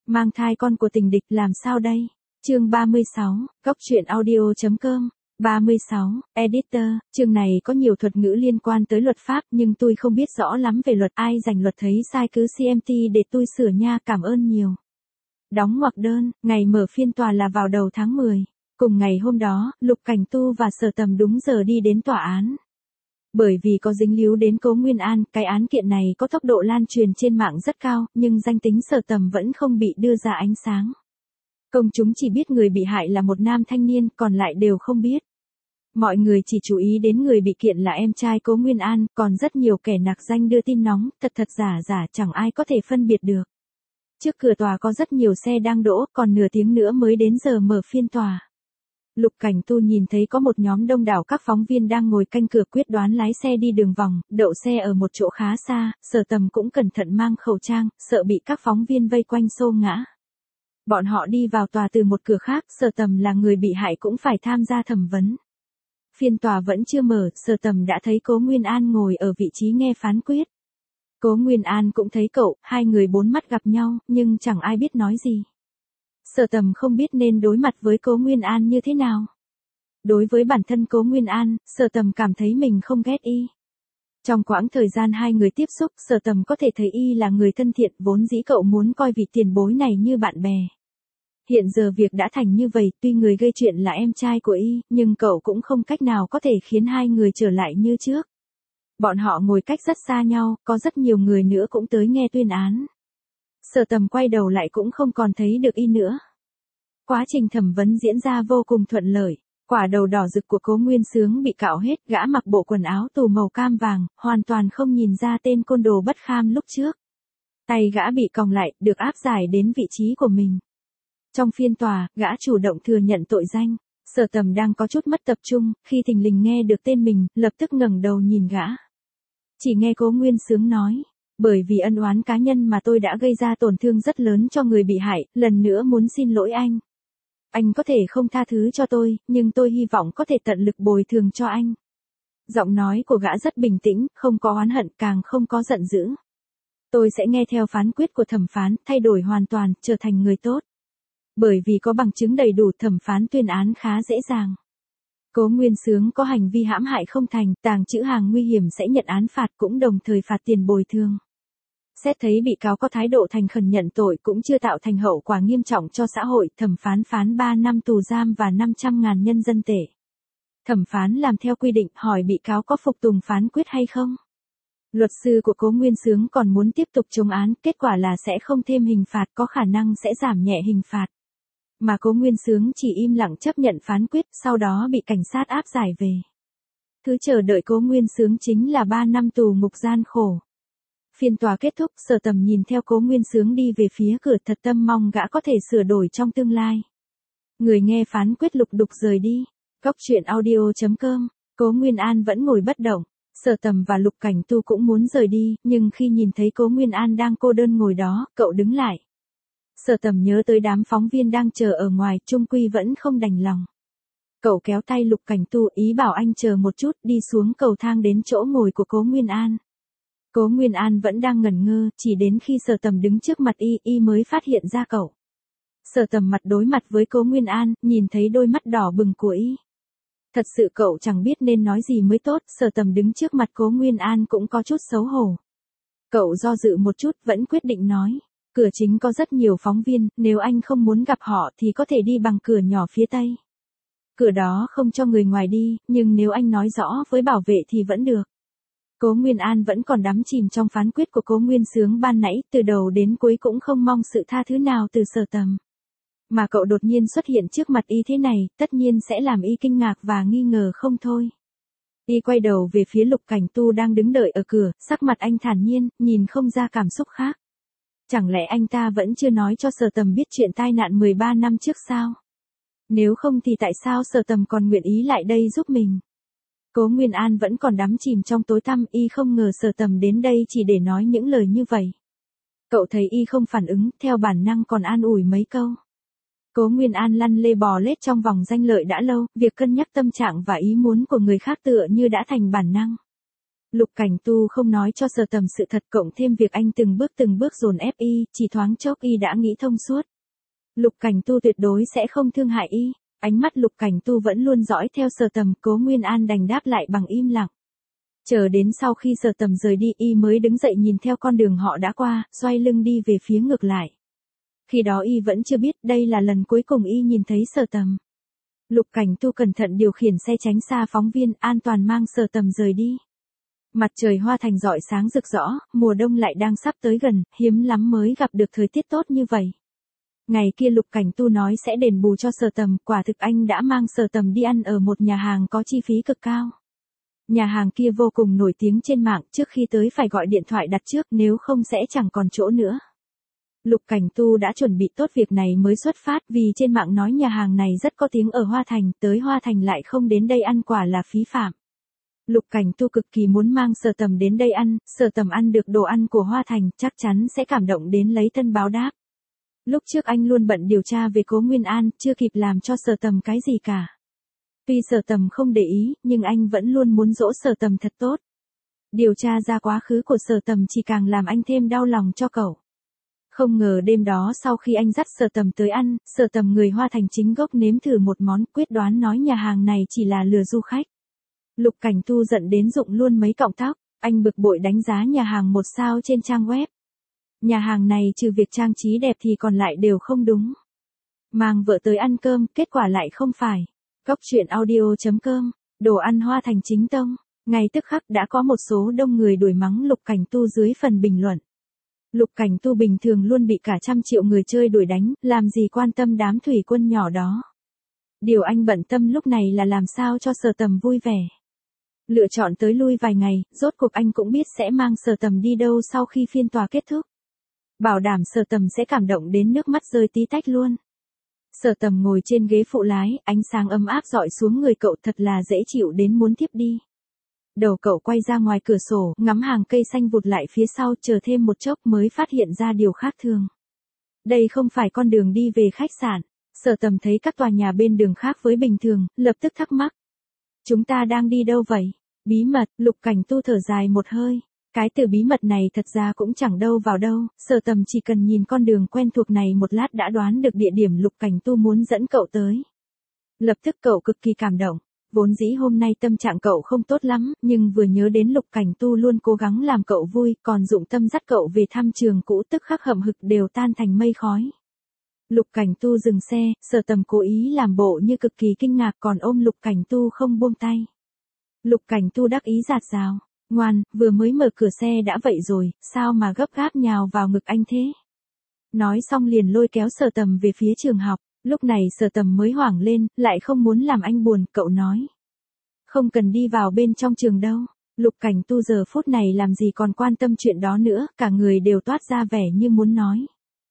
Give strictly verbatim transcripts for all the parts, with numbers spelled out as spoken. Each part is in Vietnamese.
Mang thai con của tình địch làm sao đây? Chương ba mươi sáu, góc truyện audio.com. ba mươi sáu, Editor, chương này có nhiều thuật ngữ liên quan tới luật pháp nhưng tôi không biết rõ lắm về luật, ai rành luật thấy sai cứ xê em tê để tôi sửa nha, cảm ơn nhiều. Đóng ngoặc đơn, ngày mở phiên tòa là vào đầu tháng mười. Cùng ngày hôm đó, Lục Cảnh Tu và Sở Tầm đúng giờ đi đến tòa án. Bởi vì có dính líu đến Cố Nguyên An, cái án kiện này có tốc độ lan truyền trên mạng rất cao, nhưng danh tính Sở Tầm vẫn không bị đưa ra ánh sáng. Công chúng chỉ biết người bị hại là một nam thanh niên, còn lại đều không biết. Mọi người chỉ chú ý đến người bị kiện là em trai Cố Nguyên An, còn rất nhiều kẻ nạc danh đưa tin nóng, thật thật giả giả chẳng ai có thể phân biệt được. Trước cửa tòa có rất nhiều xe đang đỗ, còn nửa tiếng nữa mới đến giờ mở phiên tòa. Lục Cảnh Tu nhìn thấy có một nhóm đông đảo các phóng viên đang ngồi canh cửa quyết đoán lái xe đi đường vòng, đậu xe ở một chỗ khá xa, Sở Tầm cũng cẩn thận mang khẩu trang, sợ bị các phóng viên vây quanh xô ngã. Bọn họ đi vào tòa từ một cửa khác, Sở Tầm là người bị hại cũng phải tham gia thẩm vấn. Phiên tòa vẫn chưa mở, Sở Tầm đã thấy Cố Nguyên An ngồi ở vị trí nghe phán quyết. Cố Nguyên An cũng thấy cậu, hai người bốn mắt gặp nhau, nhưng chẳng ai biết nói gì. Sở Tầm không biết nên đối mặt với Cố Nguyên An như thế nào. Đối với bản thân Cố Nguyên An, Sở Tầm cảm thấy mình không ghét y. Trong quãng thời gian hai người tiếp xúc, Sở Tầm có thể thấy y là người thân thiện, vốn dĩ cậu muốn coi vị tiền bối này như bạn bè. Hiện giờ việc đã thành như vậy, tuy người gây chuyện là em trai của y, nhưng cậu cũng không cách nào có thể khiến hai người trở lại như trước. Bọn họ ngồi cách rất xa nhau, có rất nhiều người nữa cũng tới nghe tuyên án. Sở Tầm quay đầu lại cũng không còn thấy được y nữa. Quá trình thẩm vấn diễn ra vô cùng thuận lợi. Quả đầu đỏ rực của Cố Nguyên Sướng bị cạo hết, gã mặc bộ quần áo tù màu cam vàng, hoàn toàn không nhìn ra tên côn đồ bất kham lúc trước. Tay gã bị còng lại, được áp giải đến vị trí của mình. Trong phiên tòa, gã chủ động thừa nhận tội danh. Sở Tầm đang có chút mất tập trung, khi thình lình nghe được tên mình, lập tức ngẩng đầu nhìn gã. Chỉ nghe Cố Nguyên Sướng nói, bởi vì ân oán cá nhân mà tôi đã gây ra tổn thương rất lớn cho người bị hại, lần nữa muốn xin lỗi anh. Anh có thể không tha thứ cho tôi, nhưng tôi hy vọng có thể tận lực bồi thường cho anh. Giọng nói của gã rất bình tĩnh, không có oán hận, càng không có giận dữ. Tôi sẽ nghe theo phán quyết của thẩm phán, thay đổi hoàn toàn, trở thành người tốt. Bởi vì có bằng chứng đầy đủ, thẩm phán tuyên án khá dễ dàng. Cố Nguyên Sướng có hành vi hãm hại không thành, tàng trữ hàng nguy hiểm sẽ nhận án phạt, cũng đồng thời phạt tiền bồi thường. Xét thấy bị cáo có thái độ thành khẩn nhận tội cũng chưa tạo thành hậu quả nghiêm trọng cho xã hội, thẩm phán phán ba năm tù giam và năm trăm ngàn nhân dân tệ. Thẩm phán làm theo quy định, hỏi bị cáo có phục tùng phán quyết hay không. Luật sư của Cố Nguyên Sướng còn muốn tiếp tục chống án, kết quả là sẽ không thêm hình phạt, có khả năng sẽ giảm nhẹ hình phạt. Mà Cố Nguyên Sướng chỉ im lặng chấp nhận phán quyết, sau đó bị cảnh sát áp giải về. Thứ chờ đợi Cố Nguyên Sướng chính là ba năm tù ngục gian khổ. Phiên tòa kết thúc, Sở Tầm nhìn theo Cố Nguyên Sướng đi về phía cửa, thật tâm mong gã có thể sửa đổi trong tương lai. Người nghe phán quyết lục đục rời đi. Góc truyện audio.com. Cố Nguyên An vẫn ngồi bất động. Sở Tầm và Lục Cảnh Tu cũng muốn rời đi, nhưng khi nhìn thấy Cố Nguyên An đang cô đơn ngồi đó, cậu đứng lại. Sở Tầm nhớ tới đám phóng viên đang chờ ở ngoài, chung quy vẫn không đành lòng. Cậu kéo tay Lục Cảnh Tu, ý bảo anh chờ một chút, đi xuống cầu thang đến chỗ ngồi của Cố Nguyên An. Cố Nguyên An vẫn đang ngẩn ngơ, chỉ đến khi Sở Tầm đứng trước mặt y, y mới phát hiện ra cậu. Sở Tầm mặt đối mặt với Cố Nguyên An, nhìn thấy đôi mắt đỏ bừng của y. Thật sự cậu chẳng biết nên nói gì mới tốt, Sở Tầm đứng trước mặt Cố Nguyên An cũng có chút xấu hổ. Cậu do dự một chút, vẫn quyết định nói. Cửa chính có rất nhiều phóng viên, nếu anh không muốn gặp họ thì có thể đi bằng cửa nhỏ phía tây. Cửa đó không cho người ngoài đi, nhưng nếu anh nói rõ với bảo vệ thì vẫn được. Cố Nguyên An vẫn còn đắm chìm trong phán quyết của Cố Nguyên Sướng ban nãy, từ đầu đến cuối cũng không mong sự tha thứ nào từ Sở Tầm. Mà cậu đột nhiên xuất hiện trước mặt y thế này, tất nhiên sẽ làm y kinh ngạc và nghi ngờ không thôi. Y quay đầu về phía Lục Cảnh Tu đang đứng đợi ở cửa, sắc mặt anh thản nhiên, nhìn không ra cảm xúc khác. Chẳng lẽ anh ta vẫn chưa nói cho Sở Tầm biết chuyện tai nạn mười ba năm trước sao? Nếu không thì tại sao Sở Tầm còn nguyện ý lại đây giúp mình? Cố Nguyên An vẫn còn đắm chìm trong tối tăm, y không ngờ Sở Tầm đến đây chỉ để nói những lời như vậy. Cậu thấy y không phản ứng, theo bản năng còn an ủi mấy câu. Cố Nguyên An lăn lê bò lết trong vòng danh lợi đã lâu, việc cân nhắc tâm trạng và ý muốn của người khác tựa như đã thành bản năng. Lục Cảnh Tu không nói cho Sở Tầm sự thật, cộng thêm việc anh từng bước từng bước dồn ép y, chỉ thoáng chốc y đã nghĩ thông suốt. Lục Cảnh Tu tuyệt đối sẽ không thương hại y. Ánh mắt Lục Cảnh Tu vẫn luôn dõi theo Sở Tầm, Cố Nguyên An đành đáp lại bằng im lặng. Chờ đến sau khi Sở Tầm rời đi, y mới đứng dậy nhìn theo con đường họ đã qua, xoay lưng đi về phía ngược lại. Khi đó y vẫn chưa biết đây là lần cuối cùng y nhìn thấy Sở Tầm. Lục Cảnh Tu cẩn thận điều khiển xe tránh xa phóng viên, an toàn mang Sở Tầm rời đi. Mặt trời Hoa Thành rọi sáng rực rỡ, mùa đông lại đang sắp tới gần, hiếm lắm mới gặp được thời tiết tốt như vậy. Ngày kia Lục Cảnh Tu nói sẽ đền bù cho Sở Tầm, quả thực anh đã mang Sở Tầm đi ăn ở một nhà hàng có chi phí cực cao. Nhà hàng kia vô cùng nổi tiếng trên mạng, trước khi tới phải gọi điện thoại đặt trước, nếu không sẽ chẳng còn chỗ nữa. Lục Cảnh Tu đã chuẩn bị tốt việc này mới xuất phát, vì trên mạng nói nhà hàng này rất có tiếng ở Hoa Thành, tới Hoa Thành lại không đến đây ăn quả là phí phạm. Lục Cảnh Tu cực kỳ muốn mang Sở Tầm đến đây ăn, Sở Tầm ăn được đồ ăn của Hoa Thành, chắc chắn sẽ cảm động đến lấy thân báo đáp. Lúc trước anh luôn bận điều tra về Cố Nguyên An, chưa kịp làm cho Sở Tầm cái gì cả. Tuy Sở Tầm không để ý, nhưng anh vẫn luôn muốn dỗ Sở Tầm thật tốt. Điều tra ra quá khứ của Sở Tầm chỉ càng làm anh thêm đau lòng cho cậu. Không ngờ đêm đó sau khi anh dắt Sở Tầm tới ăn, Sở Tầm người Hoa Thành chính gốc nếm thử một món, quyết đoán nói nhà hàng này chỉ là lừa du khách. Lục Cảnh Tu giận đến rụng luôn mấy cọng tóc, anh bực bội đánh giá nhà hàng một sao trên trang web. Nhà hàng này trừ việc trang trí đẹp thì còn lại đều không đúng. Mang vợ tới ăn cơm, kết quả lại không phải. Cóc truyện audio chấm com, đồ ăn Hoa Thành chính tông. Ngay tức khắc đã có một số đông người đuổi mắng Lục Cảnh Tu dưới phần bình luận. Lục Cảnh Tu bình thường luôn bị cả trăm triệu người chơi đuổi đánh, làm gì quan tâm đám thủy quân nhỏ đó. Điều anh bận tâm lúc này là làm sao cho Sở Tầm vui vẻ. Lựa chọn tới lui vài ngày, rốt cuộc anh cũng biết sẽ mang Sở Tầm đi đâu sau khi phiên tòa kết thúc. Bảo đảm Sở Tầm sẽ cảm động đến nước mắt rơi tí tách luôn. Sở Tầm ngồi trên ghế phụ lái, ánh sáng ấm áp dọi xuống người cậu thật là dễ chịu đến muốn tiếp đi. Đầu cậu quay ra ngoài cửa sổ, ngắm hàng cây xanh vụt lại phía sau, chờ thêm một chốc mới phát hiện ra điều khác thường. Đây không phải con đường đi về khách sạn. Sở Tầm thấy các tòa nhà bên đường khác với bình thường, lập tức thắc mắc. Chúng ta đang đi đâu vậy? Bí mật, Lục Cảnh Tu thở dài một hơi. Cái từ bí mật này thật ra cũng chẳng đâu vào đâu, Sở Tầm chỉ cần nhìn con đường quen thuộc này một lát đã đoán được địa điểm Lục Cảnh Tu muốn dẫn cậu tới. Lập tức cậu cực kỳ cảm động. Vốn dĩ hôm nay tâm trạng cậu không tốt lắm, nhưng vừa nhớ đến Lục Cảnh Tu luôn cố gắng làm cậu vui, còn dụng tâm dắt cậu về thăm trường cũ, tức khắc hậm hực đều tan thành mây khói. Lục Cảnh Tu dừng xe, Sở Tầm cố ý làm bộ như cực kỳ kinh ngạc còn ôm Lục Cảnh Tu không buông tay. Lục Cảnh Tu đắc ý giạt rào, ngoan, vừa mới mở cửa xe đã vậy rồi, sao mà gấp gáp nhào vào ngực anh thế? Nói xong liền lôi kéo Sở Tầm về phía trường học. Lúc này Sở Tầm mới hoảng lên, lại không muốn làm anh buồn, cậu nói. Không cần đi vào bên trong trường đâu. Lục Cảnh Tu giờ phút này làm gì còn quan tâm chuyện đó nữa, cả người đều toát ra vẻ như muốn nói.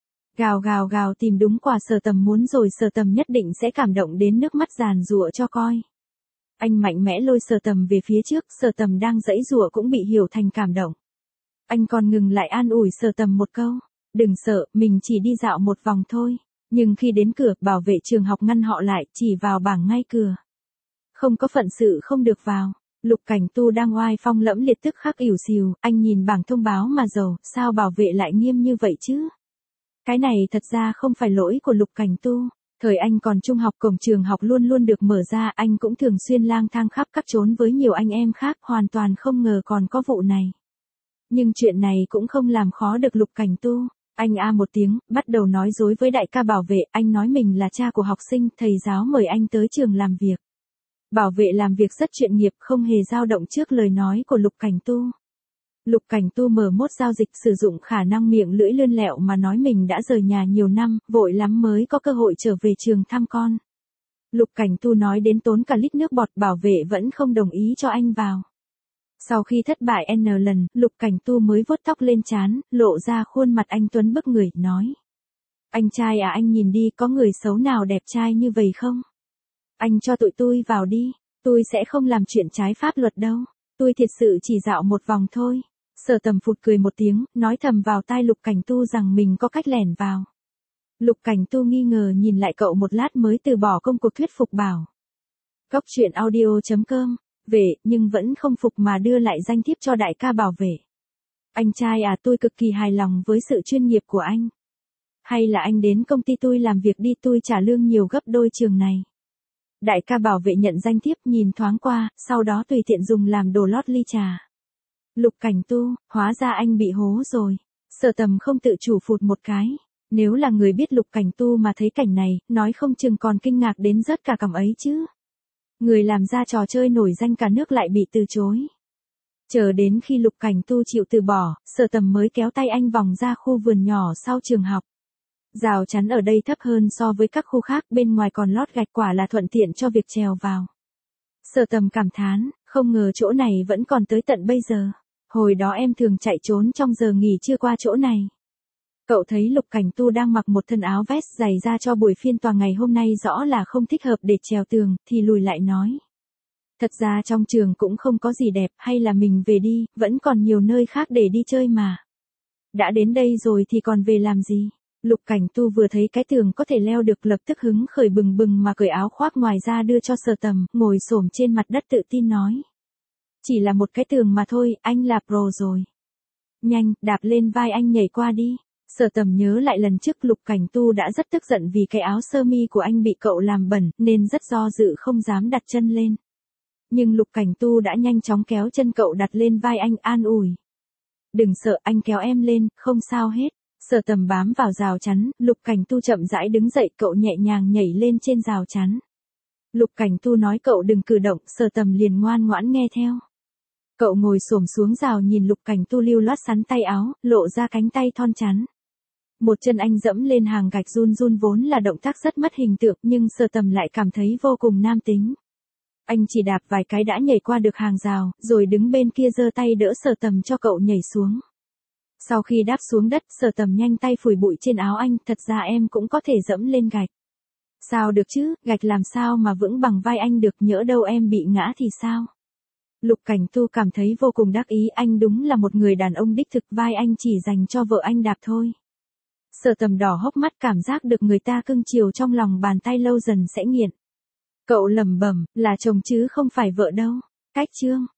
Gào gào gào tìm đúng quả Sở Tầm muốn rồi, Sở Tầm nhất định sẽ cảm động đến nước mắt giàn giụa cho coi. Anh mạnh mẽ lôi Sở Tầm về phía trước, Sở Tầm đang giãy giụa cũng bị hiểu thành cảm động. Anh còn ngừng lại an ủi Sở Tầm một câu. Đừng sợ, mình chỉ đi dạo một vòng thôi. Nhưng khi đến cửa, bảo vệ trường học ngăn họ lại, chỉ vào bảng ngay cửa. Không có phận sự không được vào. Lục Cảnh Tu đang oai phong lẫm liệt tức khắc ỉu xìu, anh nhìn bảng thông báo mà rầu, sao bảo vệ lại nghiêm như vậy chứ? Cái này thật ra không phải lỗi của Lục Cảnh Tu. Thời anh còn trung học, cổng trường học luôn luôn được mở ra, anh cũng thường xuyên lang thang khắp các chốn với nhiều anh em khác, hoàn toàn không ngờ còn có vụ này. Nhưng chuyện này cũng không làm khó được Lục Cảnh Tu. Anh a một tiếng, bắt đầu nói dối với đại ca bảo vệ, anh nói mình là cha của học sinh, thầy giáo mời anh tới trường làm việc. Bảo vệ làm việc rất chuyên nghiệp, không hề dao động trước lời nói của Lục Cảnh Tu. Lục Cảnh Tu mở mốt giao dịch, sử dụng khả năng miệng lưỡi lươn lẹo mà nói mình đã rời nhà nhiều năm, vội lắm mới có cơ hội trở về trường thăm con. Lục Cảnh Tu nói đến tốn cả lít nước bọt, bảo vệ vẫn không đồng ý cho anh vào. Sau khi thất bại N lần, Lục Cảnh Tu mới vuốt tóc lên trán, lộ ra khuôn mặt anh tuấn bức người, nói. Anh trai à, anh nhìn đi, có người xấu nào đẹp trai như vậy không? Anh cho tụi tôi vào đi, tôi sẽ không làm chuyện trái pháp luật đâu, tôi thiệt sự chỉ dạo một vòng thôi. Sở Tầm phụt cười một tiếng, nói thầm vào tai Lục Cảnh Tu rằng mình có cách lẻn vào. Lục Cảnh Tu nghi ngờ nhìn lại cậu một lát mới từ bỏ công cuộc thuyết phục bảo. Cóc truyện audio chấm com vệ, nhưng vẫn không phục mà đưa lại danh thiếp cho đại ca bảo vệ. Anh trai à, tôi cực kỳ hài lòng với sự chuyên nghiệp của anh. Hay là anh đến công ty tôi làm việc đi, tôi trả lương nhiều gấp đôi trường này. Đại ca bảo vệ nhận danh thiếp, nhìn thoáng qua, sau đó tùy tiện dùng làm đồ lót ly trà. Lục Cảnh Tu, hóa ra anh bị hố rồi. Sở Tầm không tự chủ phụt một cái. Nếu là người biết Lục Cảnh Tu mà thấy cảnh này, nói không chừng còn kinh ngạc đến rớt cả cằm ấy chứ. Người làm ra trò chơi nổi danh cả nước lại bị từ chối. Chờ đến khi Lục Cảnh Tu chịu từ bỏ, Sở Tầm mới kéo tay anh vòng ra khu vườn nhỏ sau trường học. Rào chắn ở đây thấp hơn so với các khu khác, bên ngoài còn lót gạch, quả là thuận tiện cho việc trèo vào. Sở Tầm cảm thán, không ngờ chỗ này vẫn còn tới tận bây giờ. Hồi đó em thường chạy trốn trong giờ nghỉ trưa qua chỗ này. Cậu thấy Lục Cảnh Tu đang mặc một thân áo vest dày ra cho buổi phiên tòa ngày hôm nay rõ là không thích hợp để trèo tường, thì lùi lại nói. Thật ra trong trường cũng không có gì đẹp, hay là mình về đi, vẫn còn nhiều nơi khác để đi chơi mà. Đã đến đây rồi thì còn về làm gì? Lục Cảnh Tu vừa thấy cái tường có thể leo được lập tức hứng khởi bừng bừng mà cởi áo khoác ngoài ra đưa cho Sở Tầm, ngồi xổm trên mặt đất tự tin nói. Chỉ là một cái tường mà thôi, anh là pro rồi. Nhanh, đạp lên vai anh nhảy qua đi. Sở Tầm nhớ lại lần trước Lục Cảnh Tu đã rất tức giận vì cái áo sơ mi của anh bị cậu làm bẩn, nên rất do dự không dám đặt chân lên. Nhưng Lục Cảnh Tu đã nhanh chóng kéo chân cậu đặt lên vai anh, an ủi. Đừng sợ, anh kéo em lên, không sao hết. Sở Tầm bám vào rào chắn, Lục Cảnh Tu chậm rãi đứng dậy, cậu nhẹ nhàng nhảy lên trên rào chắn. Lục Cảnh Tu nói cậu đừng cử động, Sở Tầm liền ngoan ngoãn nghe theo. Cậu ngồi xổm xuống rào nhìn Lục Cảnh Tu lưu loát sắn tay áo, lộ ra cánh tay thon chắn. Một chân anh dẫm lên hàng gạch run run vốn là động tác rất mất hình tượng, nhưng Sở Tầm lại cảm thấy vô cùng nam tính. Anh chỉ đạp vài cái đã nhảy qua được hàng rào, rồi đứng bên kia giơ tay đỡ Sở Tầm cho cậu nhảy xuống. Sau khi đáp xuống đất, Sở Tầm nhanh tay phủi bụi trên áo anh, thật ra em cũng có thể dẫm lên gạch. Sao được chứ, gạch làm sao mà vững bằng vai anh được, nhỡ đâu em bị ngã thì sao? Lục Cảnh Tu cảm thấy vô cùng đắc ý, anh đúng là một người đàn ông đích thực, vai anh chỉ dành cho vợ anh đạp thôi. Sở Tầm đỏ hốc mắt, cảm giác được người ta cưng chiều trong lòng bàn tay lâu dần sẽ nghiện. Cậu lẩm bẩm, là chồng chứ không phải vợ đâu. Cách chương